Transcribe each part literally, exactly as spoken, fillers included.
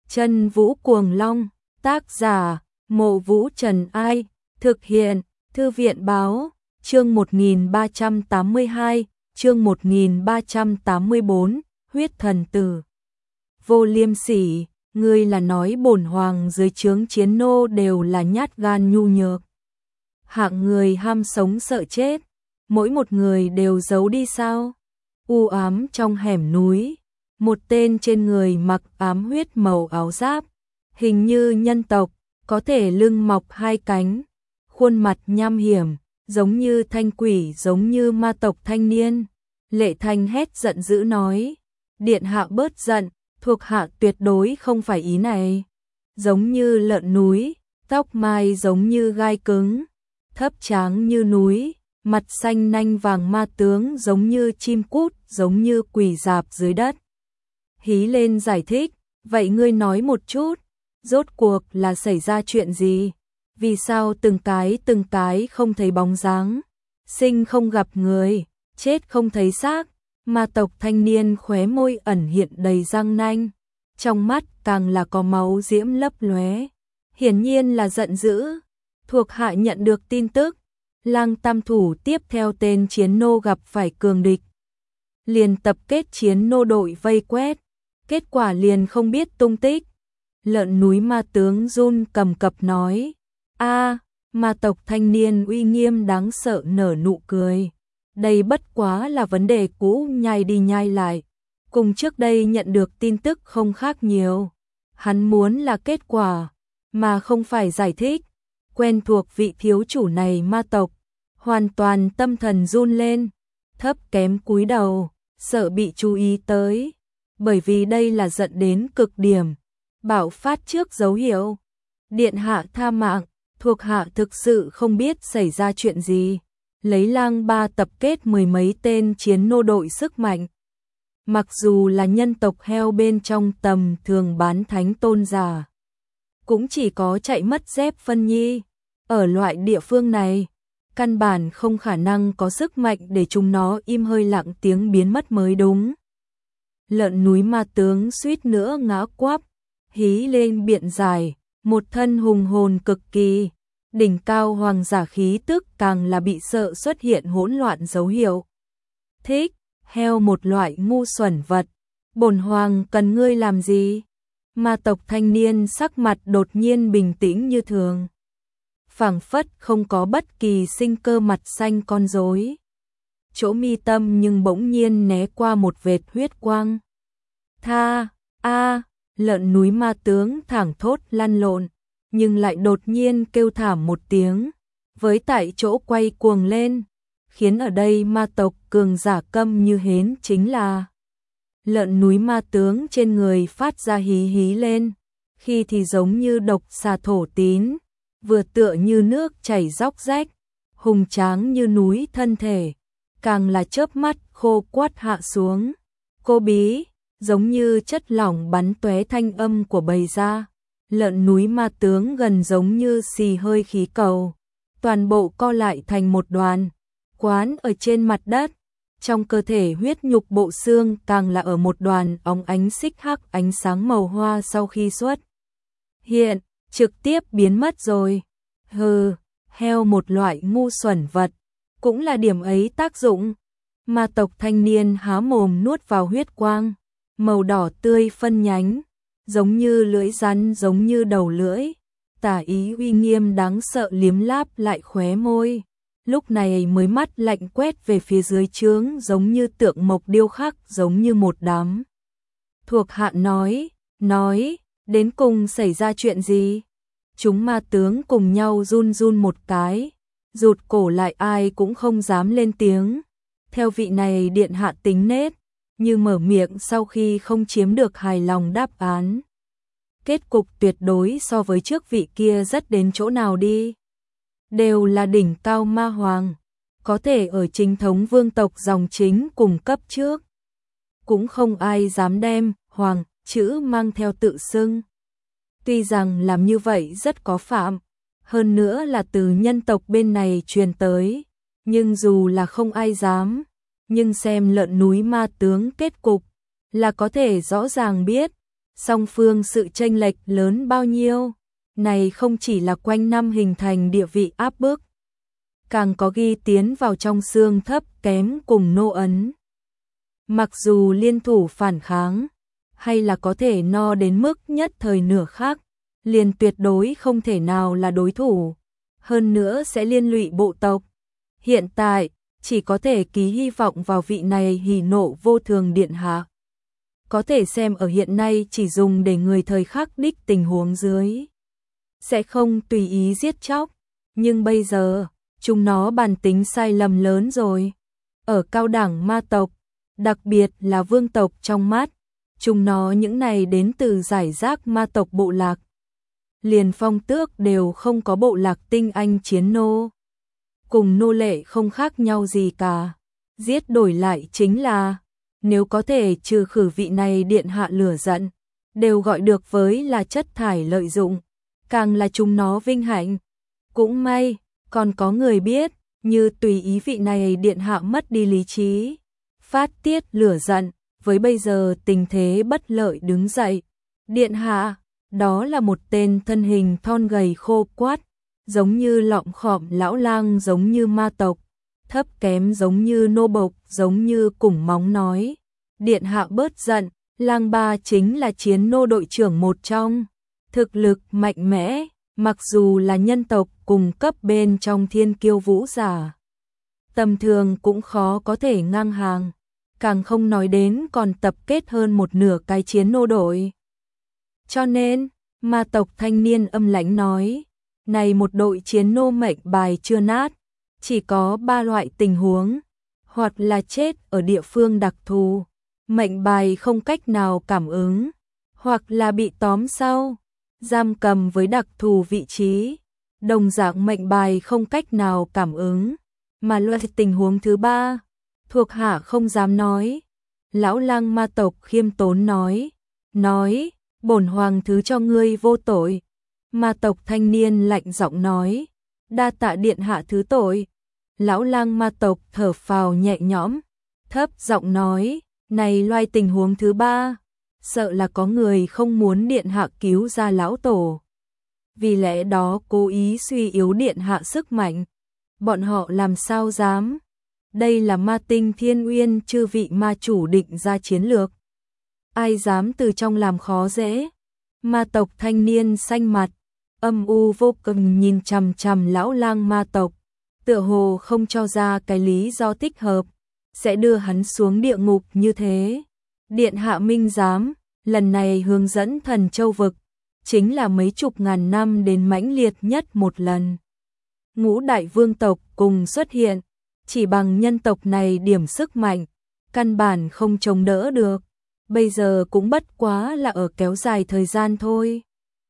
Chân Vũ Cuồng Long, tác giả, Mộ Vũ Trần Ai, thực hiện, Thư viện Báo, chương một nghìn ba trăm tám mươi hai, chương một nghìn ba trăm tám mươi bốn, Huyết Thần Tử. Vô Liêm Sỉ, ngươi là nói bổn hoàng dưới trướng chiến nô đều là nhát gan nhu nhược. Hạng người ham sống sợ chết, mỗi một người đều giấu đi sao? U ám trong hẻm núi, một tên trên người mặc ám huyết màu áo giáp, hình như nhân tộc, có thể lưng mọc hai cánh, khuôn mặt nham hiểm, giống như thanh quỷ, giống như ma tộc thanh niên. Lệ Thanh hét giận dữ nói, điện hạ bớt giận, thuộc hạ tuyệt đối không phải ý này. Giống như lợn núi, tóc mai giống như gai cứng, thấp tráng như núi, mặt xanh nanh vàng ma tướng giống như chim cút, giống như quỷ dạp dưới đất. Hí lên giải thích, vậy ngươi nói một chút, rốt cuộc là xảy ra chuyện gì? Vì sao từng cái từng cái không thấy bóng dáng, sinh không gặp người, chết không thấy xác? Ma tộc thanh niên khóe môi ẩn hiện đầy răng nanh, trong mắt càng là có máu diễm lấp lóe, hiển nhiên là giận dữ. Thuộc hạ nhận được tin tức, Lang Tam Thủ tiếp theo tên chiến nô gặp phải cường địch, liền tập kết chiến nô đội vây quét, kết quả liền không biết tung tích. Lợn núi ma tướng run cầm cập nói, a, ma tộc thanh niên uy nghiêm đáng sợ nở nụ cười. Đây bất quá là vấn đề cũ nhai đi nhai lại, cùng trước đây nhận được tin tức không khác nhiều. Hắn muốn là kết quả, mà không phải giải thích. Quen thuộc vị thiếu chủ này ma tộc, hoàn toàn tâm thần run lên, thấp kém cúi đầu, sợ bị chú ý tới, bởi vì đây là giận đến cực điểm, bạo phát trước dấu hiệu. Điện hạ tha mạng, thuộc hạ thực sự không biết xảy ra chuyện gì. Lấy Lang Ba tập kết mười mấy tên chiến nô đội sức mạnh. Mặc dù là nhân tộc heo bên trong tầm thường bán thánh tôn giả, cũng chỉ có chạy mất dép phân nhi. Ở loại địa phương này, căn bản không khả năng có sức mạnh để chúng nó im hơi lặng tiếng biến mất mới đúng. Lợn núi ma tướng suýt nữa ngã quắp, hí lên biện dài, một thân hùng hồn cực kỳ, đỉnh cao hoàng giả khí tức càng là bị sợ xuất hiện hỗn loạn dấu hiệu. Thích, heo một loại ngu xuẩn vật, bổn hoàng cần ngươi làm gì? Ma tộc thanh niên sắc mặt đột nhiên bình tĩnh như thường, phảng phất không có bất kỳ sinh cơ, mặt xanh con rối. Chỗ mi tâm nhưng bỗng nhiên né qua một vệt huyết quang. Tha, a, lợn núi ma tướng thẳng thốt lăn lộn, nhưng lại đột nhiên kêu thảm một tiếng, với tại chỗ quay cuồng lên, khiến ở đây ma tộc cường giả câm như hến chính là lợn núi ma tướng trên người phát ra hí hí lên, khi thì giống như độc xà thổ tín, vừa tựa như nước chảy róc rách, hùng tráng như núi thân thể, càng là chớp mắt khô quắt hạ xuống. Cô bí, giống như chất lỏng bắn tóe thanh âm của bầy ra. Lợn núi ma tướng gần giống như xì hơi khí cầu, toàn bộ co lại thành một đoàn, quán ở trên mặt đất, trong cơ thể huyết nhục bộ xương càng là ở một đoàn óng ánh xích hắc ánh sáng màu hoa sau khi xuất hiện, trực tiếp biến mất rồi. Hừ, heo một loại ngu xuẩn vật, cũng là điểm ấy tác dụng. Ma tộc thanh niên há mồm nuốt vào huyết quang, màu đỏ tươi phân nhánh, giống như lưỡi rắn, giống như đầu lưỡi, tả ý uy nghiêm đáng sợ liếm láp lại khóe môi, lúc này mới mắt lạnh quét về phía dưới trướng, giống như tượng mộc điêu khắc, giống như một đám. Thuộc hạ nói, nói, đến cùng xảy ra chuyện gì? Chúng ma tướng cùng nhau run run một cái, rụt cổ lại, ai cũng không dám lên tiếng. Theo vị này điện hạ tính nết, như mở miệng sau khi không chiếm được hài lòng đáp án. Kết cục tuyệt đối so với trước vị kia rất đến chỗ nào đi. Đều là đỉnh cao ma hoàng, có thể ở chính thống vương tộc dòng chính cùng cấp trước. Cũng không ai dám đem hoàng chữ mang theo tự xưng. Tuy rằng làm như vậy rất có phạm, hơn nữa là từ nhân tộc bên này truyền tới, nhưng dù là không ai dám, nhưng xem lợn núi ma tướng kết cục, là có thể rõ ràng biết, song phương sự chênh lệch lớn bao nhiêu. Này không chỉ là quanh năm hình thành địa vị áp bức, càng có ghi tiến vào trong xương thấp kém cùng Nô Ấn. Mặc dù liên thủ phản kháng, hay là có thể no đến mức nhất thời nửa khắc, liền tuyệt đối không thể nào là đối thủ, hơn nữa sẽ liên lụy bộ tộc. Hiện tại, chỉ có thể ký hy vọng vào vị này hỉ nộ vô thường điện hạ. Có thể xem ở hiện nay chỉ dùng để người thời khắc đích tình huống dưới. Sẽ không tùy ý giết chóc, nhưng bây giờ, chúng nó bản tính sai lầm lớn rồi. Ở cao đẳng ma tộc, đặc biệt là vương tộc trong mắt, chúng nó những này đến từ giải rác ma tộc bộ lạc. Liền phong tước đều không có bộ lạc tinh anh chiến nô. Cùng nô lệ không khác nhau gì cả. Giết đổi lại chính là, nếu có thể trừ khử vị này điện hạ lửa giận, đều gọi được với là chất thải lợi dụng, càng là chúng nó vinh hạnh. Cũng may, còn có người biết, như tùy ý vị này điện hạ mất đi lý trí, phát tiết lửa giận, với bây giờ tình thế bất lợi đứng dậy. Điện hạ, đó là một tên thân hình thon gầy khô quắt, giống như lọng khọm lão lang, giống như ma tộc, thấp kém giống như nô bộc, giống như củng móng nói. Điện hạ bớt giận, lang ba chính là chiến nô đội trưởng một trong, thực lực mạnh mẽ, mặc dù là nhân tộc cùng cấp bên trong thiên kiêu vũ giả. Tầm thường cũng khó có thể ngang hàng, càng không nói đến còn tập kết hơn một nửa cái chiến nô đội. Cho nên, ma tộc thanh niên âm lãnh nói, này một đội chiến nô mệnh bài chưa nát, chỉ có ba loại tình huống, hoặc là chết ở địa phương đặc thù, mệnh bài không cách nào cảm ứng, hoặc là bị tóm sau, giam cầm với đặc thù vị trí, đồng dạng mệnh bài không cách nào cảm ứng, mà loại tình huống thứ ba, thuộc hạ không dám nói. Lão lang ma tộc khiêm tốn nói, nói, bổn hoàng thứ cho ngươi vô tội. Ma tộc thanh niên lạnh giọng nói, đa tạ điện hạ thứ tội. Lão lang ma tộc thở phào nhẹ nhõm, thấp giọng nói, này loài tình huống thứ ba, sợ là có người không muốn điện hạ cứu ra lão tổ. Vì lẽ đó cố ý suy yếu điện hạ sức mạnh. Bọn họ làm sao dám? Đây là ma tinh thiên uyên chư vị ma chủ định ra chiến lược. Ai dám từ trong làm khó dễ? Ma tộc thanh niên xanh mặt, âm u vô cùng nhìn chằm chằm lão lang ma tộc, tựa hồ không cho ra cái lý do thích hợp, sẽ đưa hắn xuống địa ngục như thế. Điện hạ minh giám, lần này hướng dẫn thần châu vực, chính là mấy chục ngàn năm đến mãnh liệt nhất một lần. Ngũ đại vương tộc cùng xuất hiện, chỉ bằng nhân tộc này điểm sức mạnh, căn bản không chống đỡ được, bây giờ cũng bất quá là ở kéo dài thời gian thôi.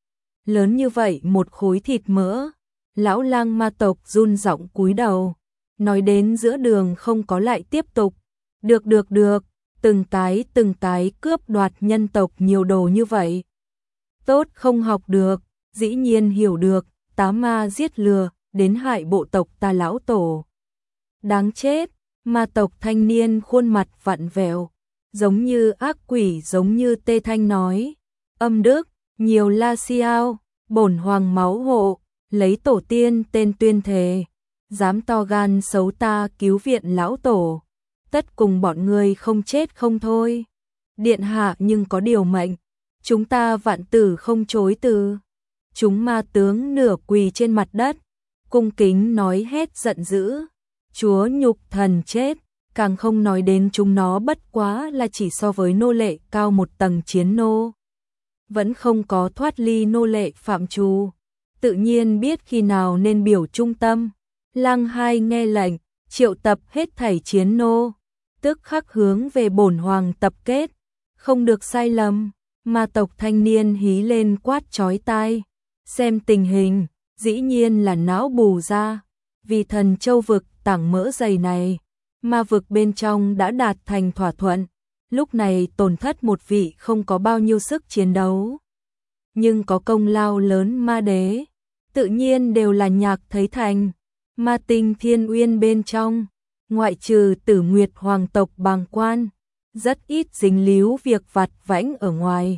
Lớn như vậy một khối thịt mỡ, lão lang ma tộc run giọng cúi đầu, nói đến giữa đường không có lại tiếp tục. Được được được, từng cái từng cái cướp đoạt nhân tộc nhiều đồ như vậy. Tốt không học được, dĩ nhiên hiểu được, tá ma giết lừa, đến hại bộ tộc ta lão tổ. Đáng chết, ma tộc thanh niên khuôn mặt vặn vẹo, giống như ác quỷ, giống như Tê Thanh nói, âm đức, nhiều la xiao, bổn hoàng máu hộ, lấy tổ tiên tên tuyên thề, dám to gan xấu ta cứu viện lão tổ, tất cùng bọn người không chết không thôi. Điện hạ nhưng có điều mệnh, chúng ta vạn tử không chối từ. Chúng ma tướng nửa quỳ trên mặt đất, cung kính nói hết giận dữ, chúa nhục thần chết, càng không nói đến chúng nó bất quá là chỉ so với nô lệ cao một tầng chiến nô. Vẫn không có thoát ly nô lệ phạm trù, tự nhiên biết khi nào nên biểu trung tâm. Lang hai nghe lệnh, triệu tập hết thảy chiến nô, tức khắc hướng về bổn hoàng tập kết, không được sai lầm. Ma tộc thanh niên hí lên quát chói tai, xem tình hình, dĩ nhiên là não bù ra, vì thần châu vực tảng mỡ dày này, ma vực bên trong đã đạt thành thỏa thuận, lúc này tổn thất một vị không có bao nhiêu sức chiến đấu, nhưng có công lao lớn ma đế, tự nhiên đều là nhạc thấy thành. Ma tinh thiên uyên bên trong, ngoại trừ Tử Nguyệt hoàng tộc bàng quan, rất ít dính líu việc vặt vãnh ở ngoài,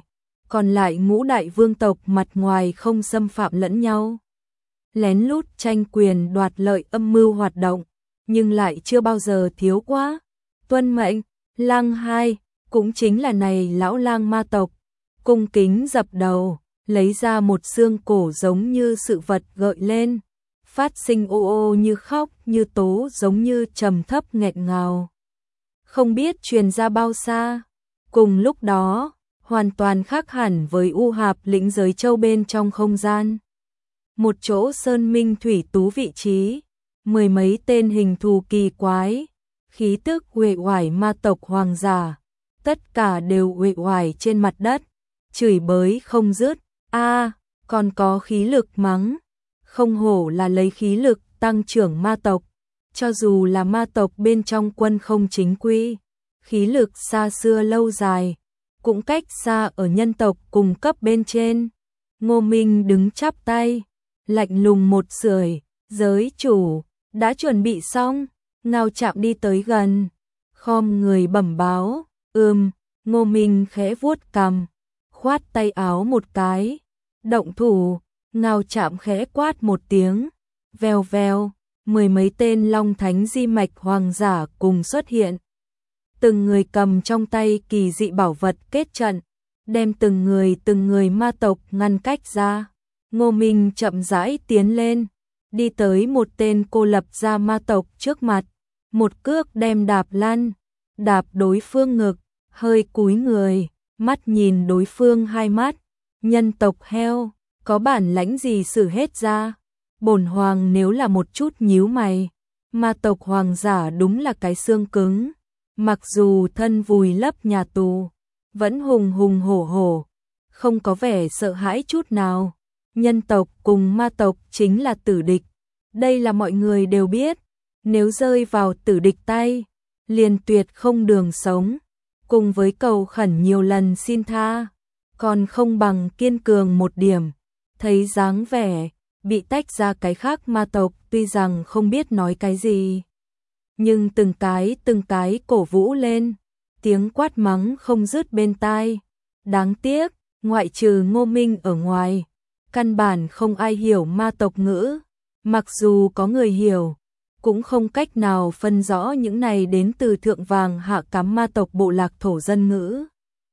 còn lại ngũ đại vương tộc mặt ngoài không xâm phạm lẫn nhau. Lén lút tranh quyền đoạt lợi âm mưu hoạt động, nhưng lại chưa bao giờ thiếu quá. Tuân mệnh, lang hai, cũng chính là này lão lang ma tộc, cung kính dập đầu, lấy ra một xương cổ giống như sự vật gợi lên, phát sinh ô ô như khóc như tố giống như trầm thấp nghẹn ngào. Không biết truyền ra bao xa, cùng lúc đó, hoàn toàn khác hẳn với u hạp lĩnh giới châu bên trong không gian. Một chỗ sơn minh thủy tú vị trí, mười mấy tên hình thù kỳ quái, khí tức uể oải ma tộc hoàng giả, tất cả đều uể oải trên mặt đất, chửi bới không dứt, a, còn có khí lực mắng, không hổ là lấy khí lực tăng trưởng ma tộc, cho dù là ma tộc bên trong quân không chính quy, khí lực xa xưa lâu dài, cũng cách xa ở nhân tộc cùng cấp bên trên. Ngô Minh đứng chắp tay, lạnh lùng một sưởi, giới chủ, đã chuẩn bị xong, Ngao Trạm đi tới gần, khom người bẩm báo, ừm, Ngô Minh khẽ vuốt cằm, khoát tay áo một cái, động thủ, Ngao Trạm khẽ quát một tiếng, vèo vèo, mười mấy tên Long Thánh di mạch hoàng giả cùng xuất hiện. Từng người cầm trong tay kỳ dị bảo vật kết trận, đem từng người từng người ma tộc ngăn cách ra. Ngô Minh chậm rãi tiến lên, đi tới một tên cô lập ra ma tộc trước mặt, một cước đem đạp lăn, đạp đối phương ngực, hơi cúi người, mắt nhìn đối phương hai mắt, nhân tộc heo, có bản lãnh gì xử hết ra. Bổn hoàng nếu là một chút nhíu mày, ma tộc hoàng giả đúng là cái xương cứng, mặc dù thân vùi lấp nhà tù, vẫn hùng hùng hổ hổ, không có vẻ sợ hãi chút nào. Nhân tộc cùng ma tộc chính là tử địch, đây là mọi người đều biết, nếu rơi vào tử địch tay, liền tuyệt không đường sống, cùng với cầu khẩn nhiều lần xin tha, còn không bằng kiên cường một điểm. Thấy dáng vẻ bị tách ra cái khác ma tộc tuy rằng không biết nói cái gì, nhưng từng cái từng cái cổ vũ lên, tiếng quát mắng không dứt bên tai. Đáng tiếc, ngoại trừ Ngô Minh ở ngoài, căn bản không ai hiểu ma tộc ngữ, mặc dù có người hiểu, cũng không cách nào phân rõ những này đến từ thượng vàng hạ cám ma tộc bộ lạc thổ dân ngữ.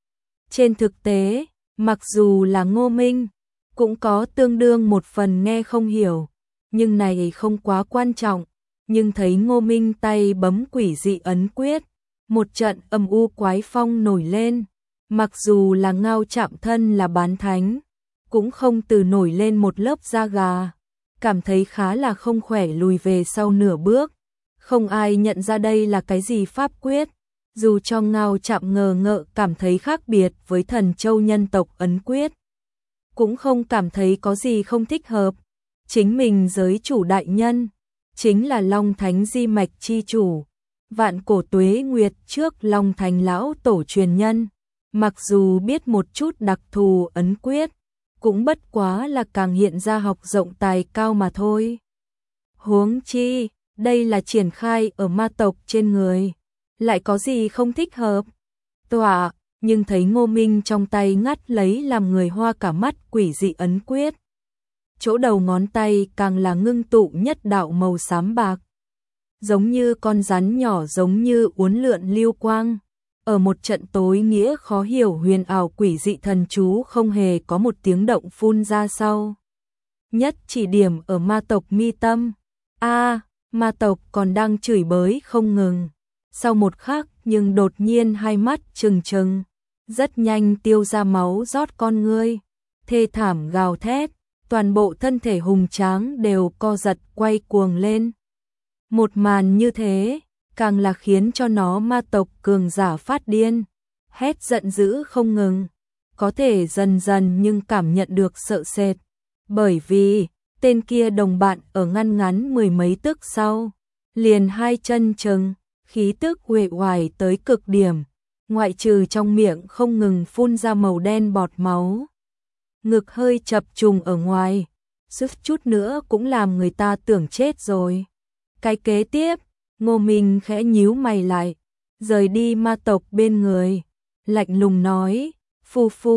Trên thực tế, mặc dù là Ngô Minh, cũng có tương đương một phần nghe không hiểu, nhưng này không quá quan trọng. Nhưng thấy Ngô Minh tay bấm quỷ dị ấn quyết, một trận âm u quái phong nổi lên, mặc dù là Ngao Trạm thân là bán thánh, cũng không từ nổi lên một lớp da gà, cảm thấy khá là không khỏe, lùi về sau nửa bước. Không ai nhận ra đây là cái gì pháp quyết, dù cho Ngao Trạm ngờ ngợ cảm thấy khác biệt với Thần Châu nhân tộc ấn quyết, cũng không cảm thấy có gì không thích hợp. Chính mình giới chủ đại nhân, chính là Long Thánh di mạch chi chủ, vạn cổ tuế nguyệt trước Long Thành lão tổ truyền nhân, mặc dù biết một chút đặc thù ấn quyết, cũng bất quá là càng hiện ra học rộng tài cao mà thôi. Huống chi, đây là triển khai ở ma tộc trên người, lại có gì không thích hợp. Tọa, nhưng thấy Ngô Minh trong tay ngắt lấy làm người hoa cả mắt quỷ dị ấn quyết. Chỗ đầu ngón tay càng là ngưng tụ nhất đạo màu xám bạc, giống như con rắn nhỏ, giống như uốn lượn lưu quang. Ở một trận tối nghĩa khó hiểu huyền ảo quỷ dị thần chú không hề có một tiếng động phun ra sau. Nhất chỉ điểm ở ma tộc mi tâm. A, ma tộc còn đang chửi bới không ngừng. Sau một khắc nhưng đột nhiên hai mắt trừng trừng, rất nhanh tiêu ra máu rót con ngươi, thê thảm gào thét, toàn bộ thân thể hùng tráng đều co giật quay cuồng lên. Một màn như thế, càng là khiến cho nó ma tộc cường giả phát điên, hét giận dữ không ngừng, có thể dần dần nhưng cảm nhận được sợ sệt, bởi vì tên kia đồng bạn ở ngăn ngắn mười mấy tức sau, liền hai chân chừng, khí tức uể oải tới cực điểm, ngoại trừ trong miệng không ngừng phun ra màu đen bọt máu, ngực hơi chập trùng ở ngoài, suýt chút nữa cũng làm người ta tưởng chết rồi. Cái kế tiếp, Ngô Minh khẽ nhíu mày lại, rời đi ma tộc bên người, lạnh lùng nói, phu phu,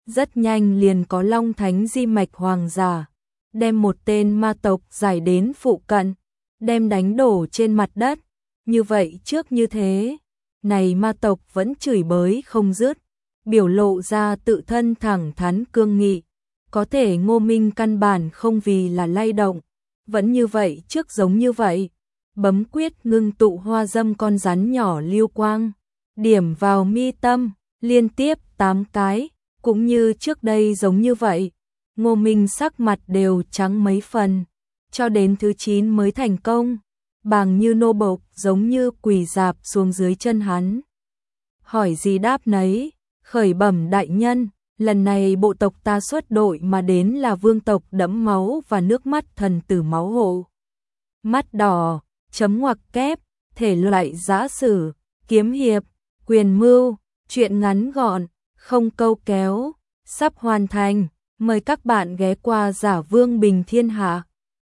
Rất nhanh liền có Long Thánh di mạch hoàng giả, đem một tên ma tộc giải đến phụ cận, đem đánh đổ trên mặt đất. Như vậy trước như thế, này ma tộc vẫn chửi bới không dứt, biểu lộ ra tự thân thẳng thắn cương nghị. Có thể Ngô Minh căn bản không vì là lay động, vẫn như vậy trước giống như vậy. Bấm quyết ngưng tụ hoa dâm con rắn nhỏ lưu quang, điểm vào mi tâm, liên tiếp tám cái, cũng như trước đây giống như vậy. Ngô Minh sắc mặt đều trắng mấy phần, cho đến thứ chín mới thành công, bàng như nô bộc giống như quỳ dạp xuống dưới chân hắn. Hỏi gì đáp nấy, khởi bẩm đại nhân, lần này bộ tộc ta xuất đội mà đến là vương tộc đẫm máu và nước mắt thần tử máu hộ. Mắt đỏ, chấm ngoặc kép, thể loại giã sử, kiếm hiệp, quyền mưu, truyện ngắn gọn, không câu kéo, sắp hoàn thành. Mời các bạn ghé qua Giả Vương Bình Thiên Hạ.